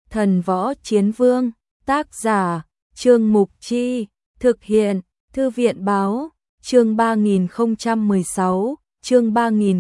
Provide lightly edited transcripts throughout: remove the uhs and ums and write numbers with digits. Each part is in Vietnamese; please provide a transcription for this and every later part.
Thần Võ Chiến Vương, tác giả, Trương Mục Chi, thực hiện, Thư viện Báo, chương 3016, chương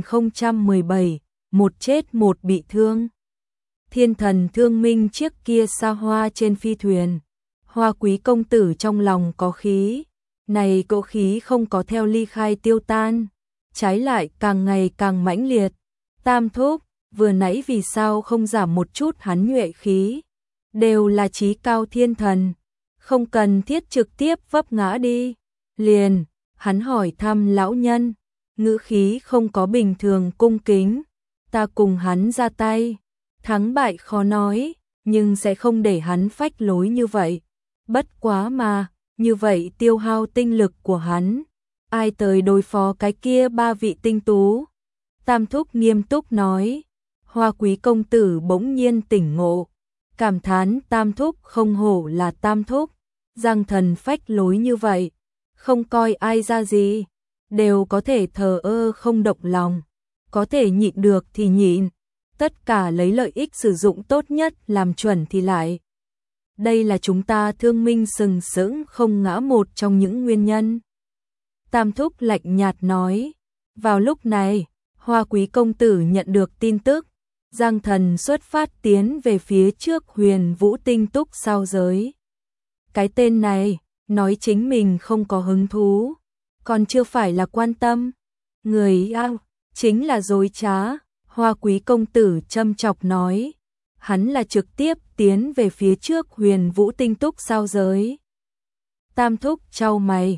3017, một chết một bị thương. Thiên thần thương minh chiếc kia xa hoa trên phi thuyền. Hoa Quý công tử trong lòng có khí, này cỗ khí không có theo ly khai tiêu tan, trái lại càng ngày càng mãnh liệt. Tam thúc, vừa nãy vì sao không giảm một chút hắn nhuệ khí, đều là chí cao thiên thần, không cần thiết trực tiếp vấp ngã đi. Liền, hắn hỏi thăm lão nhân, ngữ khí không có bình thường cung kính, ta cùng hắn ra tay, thắng bại khó nói, nhưng sẽ không để hắn phách lối như vậy. Bất quá mà, như vậy tiêu hao tinh lực của hắn, ai tới đối phó cái kia ba vị tinh tú. Tam thúc nghiêm túc nói. Hoa Quý công tử bỗng nhiên tỉnh ngộ, cảm thán tam thúc không hổ là tam thúc, Giang Thần phách lối như vậy, không coi ai ra gì, đều có thể thờ ơ không động lòng, có thể nhịn được thì nhịn, tất cả lấy lợi ích sử dụng tốt nhất làm chuẩn thì lại. Đây là chúng ta thương minh sừng sững không ngã một trong những nguyên nhân. Tam thúc lạnh nhạt nói. Vào lúc này, Hoa Quý công tử nhận được tin tức, Giang Thần xuất phát tiến về phía trước Huyền Vũ Tinh Túc sao giới. Cái tên này, nói chính mình không có hứng thú, còn chưa phải là quan tâm. Người ao, chính là dối trá, Hoa Quý công tử châm chọc nói. Hắn là trực tiếp tiến về phía trước Huyền Vũ Tinh Túc sao giới. Tam thúc chau mày,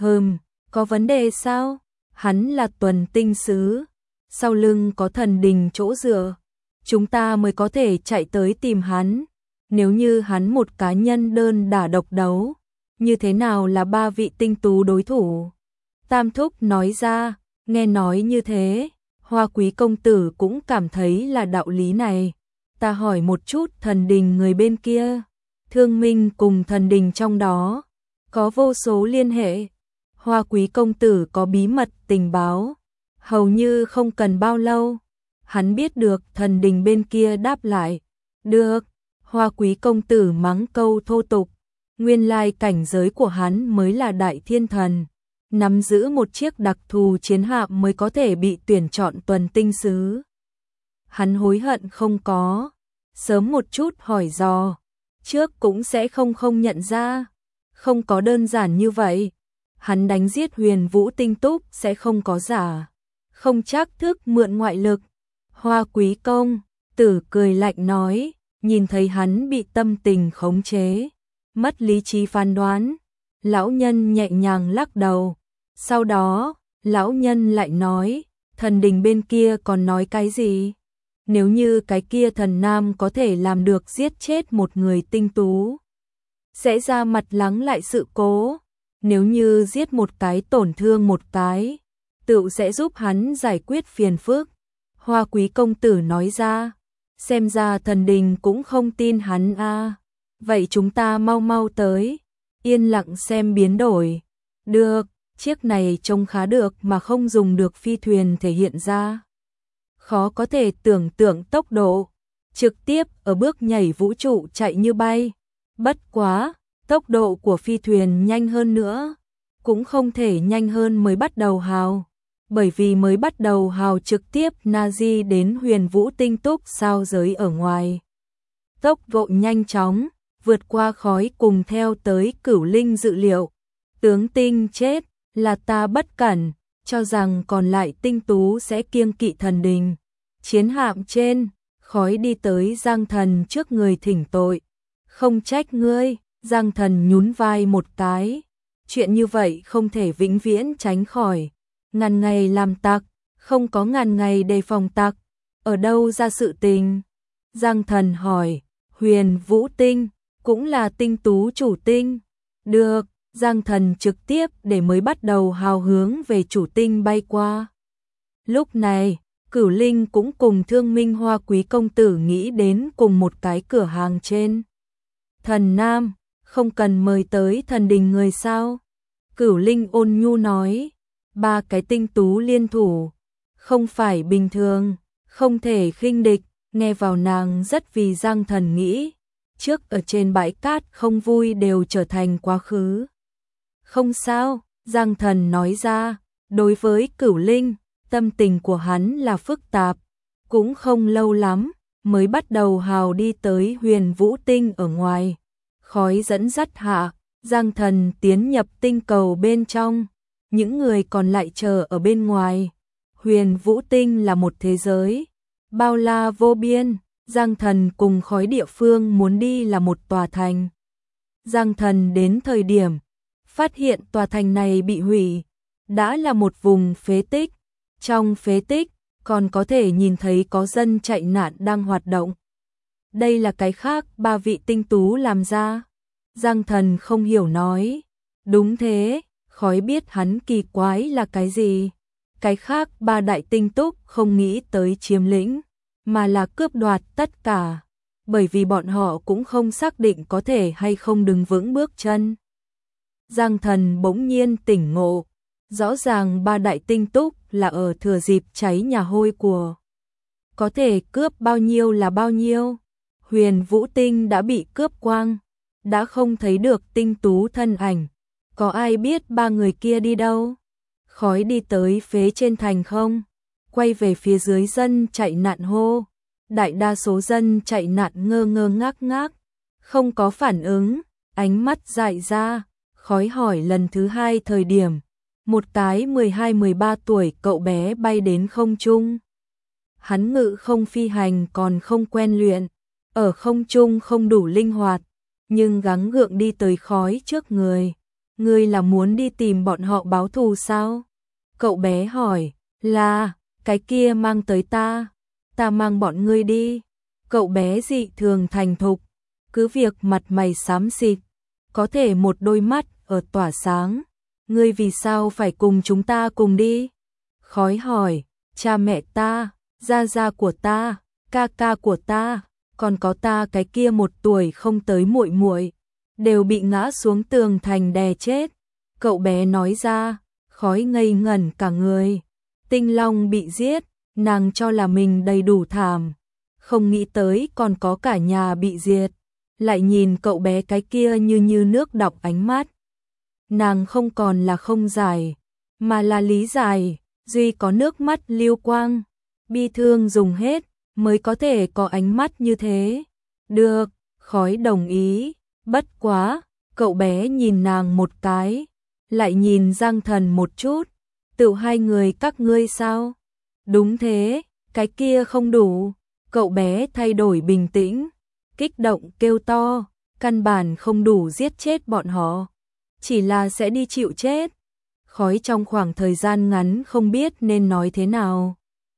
có vấn đề sao? Hắn là tuần tinh sứ, sau lưng có thần đình chỗ dựa, chúng ta mới có thể chạy tới tìm hắn. Nếu như hắn một cá nhân đơn đả độc đấu, như thế nào là ba vị tinh tú đối thủ? Tam thúc nói ra, nghe nói như thế, Hoa Quý công tử cũng cảm thấy là đạo lý này. Ta hỏi một chút thần đình người bên kia, thương minh cùng thần đình trong đó, có vô số liên hệ. Hoa Quý công tử có bí mật tình báo, hầu như không cần bao lâu, hắn biết được thần đình bên kia đáp lại. Được, Hoa Quý công tử mắng câu thô tục, nguyên lai cảnh giới của hắn mới là đại thiên thần, nắm giữ một chiếc đặc thù chiến hạm mới có thể bị tuyển chọn tuần tinh sứ. Hắn hối hận không có, sớm một chút hỏi dò, trước cũng sẽ không nhận ra, không có đơn giản như vậy. Hắn đánh giết Huyền Vũ Tinh Túc sẽ không có giả, không chắc thức mượn ngoại lực. Hoa Quý công tử cười lạnh nói, nhìn thấy hắn bị tâm tình khống chế, mất lý trí phán đoán, lão nhân nhẹ nhàng lắc đầu. Sau đó, lão nhân lại nói, thần đình bên kia còn nói cái gì? Nếu như cái kia thần nam có thể làm được giết chết một người tinh tú, sẽ ra mặt lắng lại sự cố. Nếu như giết một cái tổn thương một cái, tự sẽ giúp hắn giải quyết phiền phức. Hoa Quý công tử nói ra, xem ra thần đình cũng không tin hắn a. Vậy chúng ta mau mau tới, yên lặng xem biến đổi. Được, chiếc này trông khá được mà không dùng được phi thuyền thể hiện ra. Khó có thể tưởng tượng tốc độ, trực tiếp ở bước nhảy vũ trụ chạy như bay. Bất quá, tốc độ của phi thuyền nhanh hơn nữa, cũng không thể nhanh hơn mới bắt đầu hào, bởi vì mới bắt đầu hào trực tiếp Nazi đến Huyền Vũ Tinh Túc sao giới ở ngoài. Tốc độ nhanh chóng, vượt qua khói cùng theo tới Cửu Linh dự liệu. Tướng tinh chết, là ta bất cẩn, cho rằng còn lại tinh tú sẽ kiêng kỵ thần đình. Chiến hạm trên, khói đi tới Giang Thần trước người thỉnh tội. Không trách ngươi. Giang Thần nhún vai một cái, chuyện như vậy không thể vĩnh viễn tránh khỏi. Ngàn ngày làm tặc, không có ngàn ngày đề phòng tặc, ở đâu ra sự tình? Giang Thần hỏi, Huyền Vũ Tinh, cũng là tinh tú chủ tinh. Được, Giang Thần trực tiếp để mới bắt đầu hào hướng về chủ tinh bay qua. Lúc này, Cửu Linh cũng cùng thương minh Hoa Quý công tử nghĩ đến cùng một cái cửa hàng trên. Thần Nam, không cần mời tới thần đình người sao? Cửu Linh ôn nhu nói, ba cái tinh tú liên thủ, không phải bình thường, không thể khinh địch. Nghe vào nàng rất vì Giang Thần nghĩ, trước ở trên bãi cát không vui đều trở thành quá khứ. Không sao, Giang Thần nói ra, đối với Cửu Linh, tâm tình của hắn là phức tạp, cũng không lâu lắm, mới bắt đầu hào đi tới Huyền Vũ Tinh ở ngoài. Khói dẫn dắt hạ, Giang Thần tiến nhập tinh cầu bên trong, những người còn lại chờ ở bên ngoài. Huyền Vũ Tinh là một thế giới bao la vô biên, Giang Thần cùng khói địa phương muốn đi là một tòa thành. Giang Thần đến thời điểm, phát hiện tòa thành này bị hủy, đã là một vùng phế tích, trong phế tích còn có thể nhìn thấy có dân chạy nạn đang hoạt động. Đây là cái khác ba vị tinh tú làm ra. Giang Thần không hiểu nói, đúng thế, khói biết hắn kỳ quái là cái gì. Cái khác ba đại tinh túc không nghĩ tới chiếm lĩnh, mà là cướp đoạt tất cả, bởi vì bọn họ cũng không xác định có thể hay không đứng vững bước chân. Giang Thần bỗng nhiên tỉnh ngộ, rõ ràng ba đại tinh túc là ở thừa dịp cháy nhà hôi của. Có thể cướp bao nhiêu là bao nhiêu. Huyền Vũ Tinh đã bị cướp quang, đã không thấy được tinh tú thân ảnh. Có ai biết ba người kia đi đâu? Khói đi tới phế trên thành không? Quay về phía dưới dân chạy nạn hô. Đại đa số dân chạy nạn ngơ ngơ ngác ngác, không có phản ứng, ánh mắt dại ra. Khói hỏi lần thứ hai thời điểm, một cái 12-13 tuổi cậu bé bay đến không trung. Hắn ngự không phi hành còn không quen luyện, ở không trung không đủ linh hoạt, nhưng gắng gượng đi tới khói trước người. Ngươi là muốn đi tìm bọn họ báo thù sao? Cậu bé hỏi, là, cái kia mang tới ta mang bọn ngươi đi. Cậu bé dị thường thành thục, cứ việc mặt mày xám xịt, có thể một đôi mắt ở tỏa sáng. Ngươi vì sao phải cùng chúng ta cùng đi? Khói hỏi, cha mẹ ta, gia gia của ta, ca ca của ta, còn có ta cái kia 1 tuổi không tới muội muội, đều bị ngã xuống tường thành đè chết. Cậu bé nói ra, khói ngây ngẩn cả người. Tinh Long bị giết, nàng cho là mình đầy đủ thảm, không nghĩ tới còn có cả nhà bị diệt. Lại nhìn cậu bé cái kia như nước đọng ánh mắt. Nàng không còn là không giải, mà là lý giải, duy có nước mắt lưu quang, bi thương dùng hết, mới có thể có ánh mắt như thế. Được, khói đồng ý, bất quá, cậu bé nhìn nàng một cái, lại nhìn Giang Thần một chút, tự hai người các ngươi sao? Đúng thế, cái kia không đủ, cậu bé thay đổi bình tĩnh, kích động kêu to, căn bản không đủ giết chết bọn họ, chỉ là sẽ đi chịu chết. Khói trong khoảng thời gian ngắn không biết nên nói thế nào.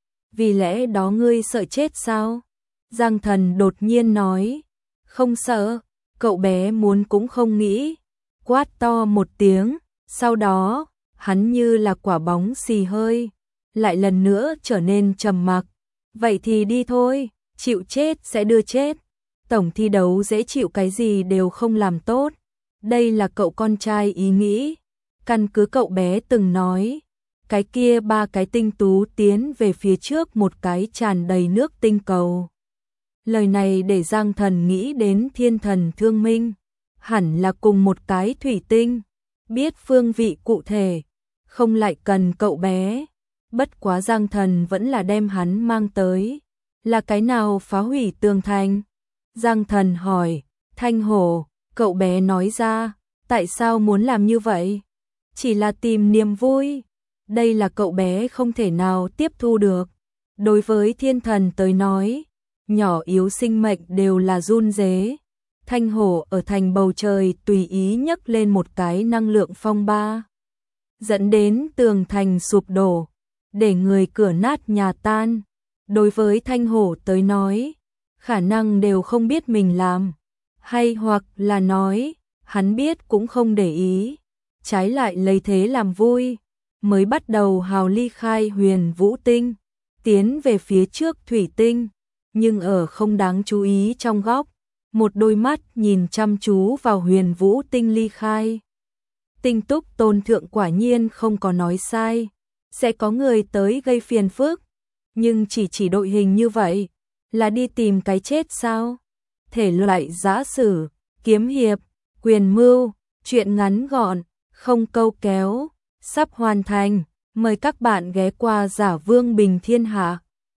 Vì lẽ đó ngươi sợ chết sao? Giang Thần đột nhiên nói, không sợ, cậu bé muốn cũng không nghĩ, quát to một tiếng, sau đó, hắn như là quả bóng xì hơi, lại lần nữa trở nên trầm mặc. Vậy thì đi thôi, chịu chết sẽ đưa chết. Tổng thi đấu dễ chịu cái gì đều không làm tốt. Đây là cậu con trai ý nghĩ. Căn cứ cậu bé từng nói, cái kia ba cái tinh tú tiến về phía trước một cái tràn đầy nước tinh cầu. Lời này để Giang Thần nghĩ đến Thiên Thần Thương Minh, hẳn là cùng một cái thủy tinh, biết phương vị cụ thể, không lại cần cậu bé. Bất quá Giang Thần vẫn là đem hắn mang tới. Là cái nào phá hủy tường thành? Giang Thần hỏi. Thanh hổ, cậu bé nói ra, tại sao muốn làm như vậy? Chỉ là tìm niềm vui. Đây là cậu bé không thể nào tiếp thu được. Đối với thiên thần tới nói, nhỏ yếu sinh mệnh đều là run rế. Thanh hổ ở thành bầu trời tùy ý nhấc lên một cái năng lượng phong ba, dẫn đến tường thành sụp đổ, để người cửa nát nhà tan. Đối với thanh hổ tới nói, khả năng đều không biết mình làm, hay hoặc là nói, hắn biết cũng không để ý, trái lại lấy thế làm vui, mới bắt đầu hào ly khai Huyền Vũ Tinh, tiến về phía trước thủy tinh, nhưng ở không đáng chú ý trong góc, một đôi mắt nhìn chăm chú vào Huyền Vũ Tinh ly khai. Tinh Túc Tôn Thượng quả nhiên không có nói sai, sẽ có người tới gây phiền phức, nhưng chỉ đội hình như vậy, là đi tìm cái chết sao? thể loại giã sử, kiếm hiệp, quyền mưu, truyện ngắn gọn, không câu kéo, sắp hoàn thành. Mời các bạn ghé qua Giả Vương Bình Thiên Hạ.